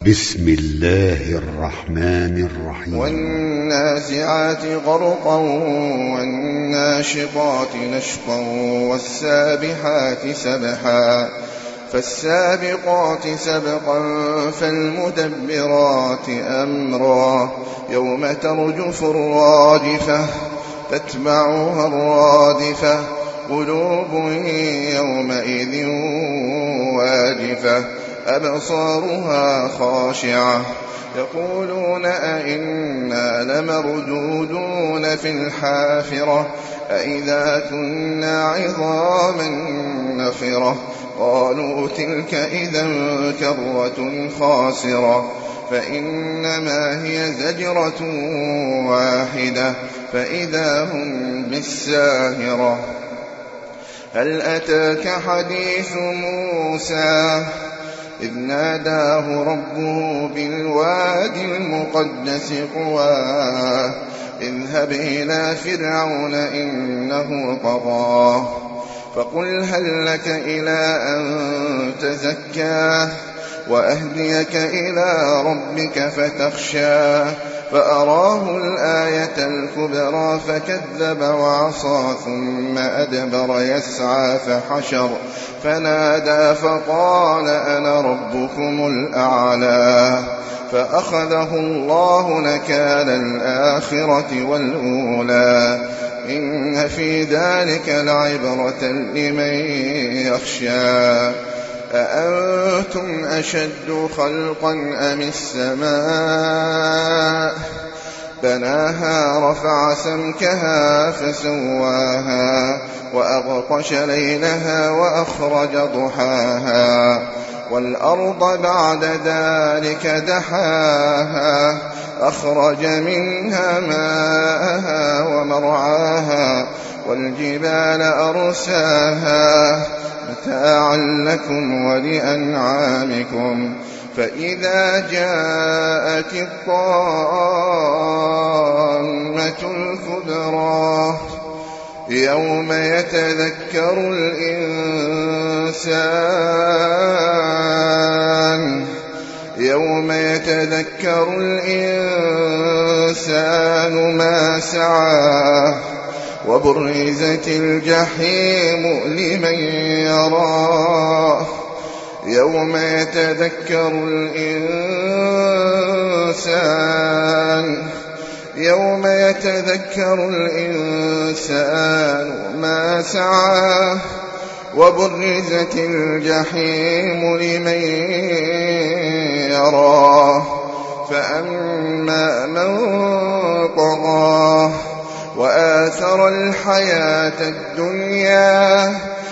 بسم الله الرحمن الرحيم. والنازعات غرقا والناشطات نشطا والسابحات سبحا فالسابقات سبقا فالمدبرات أمرا يوم ترجف الراجفة تتبعها الرادفة قلوب يومئذ واجفة أبصارها خاشعة يقولون أئنا لمردودون في الحافرة أئذا كنا عظاما نخرة قالوا تلك إذا كرة خاسرة فإنما هي زجرة واحدة فإذا هم بالساهرة. هل أتاك حديث موسى إذ ناداه ربه بالوادي المقدس طوى اذهب إلى فرعون إنه طغى فقل هل لك إلى أن تزكى وأهديك إلى ربك فتخشى فأراه الآية الكبرى فكذب وعصى ثم أدبر يسعى فحشر فنادى فقال أنا ربكم الأعلى فأخذه الله نكال الآخرة والأولى إن في ذلك لعبرة لمن يخشى. أأنتم أشد خلقا أم السماء بناها رفع سمكها فسواها وأغطش ليلها وأخرج ضحاها والأرض بعد ذلك دحاها أخرج منها ماءها ومرعاها والجبال أرساها متاعا لكم ولأنعامكم فإذا جاءت الطامة الكبرى يوم يتذكر الإنسان ما سعى وبرزت الجحيم لمن يراه يوم يتذكر الإنسان ما سعى وبرزت الجحيم لمن يراه فأما من طغى وآثر الحياة الدنيا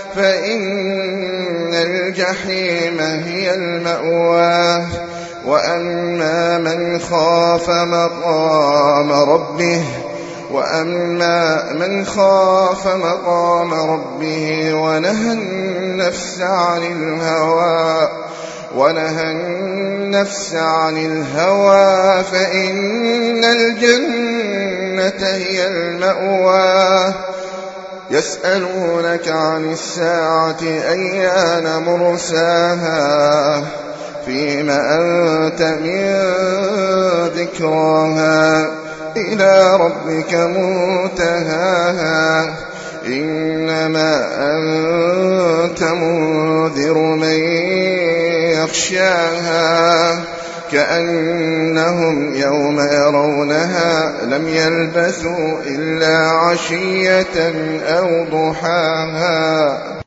فإن الجحيم هي المأوى وأما من خاف مقام ربه ونهى النفس عن الهوى فإن الجنة هي المأوى. يسألونك عن الساعة أيان مرساها فيم أنت من ذكراها إلى ربك منتهاها إنما أنت منذر من يخشاها كأنهم يوم يرونها لم يلبثوا إلا عشية أو ضحاها.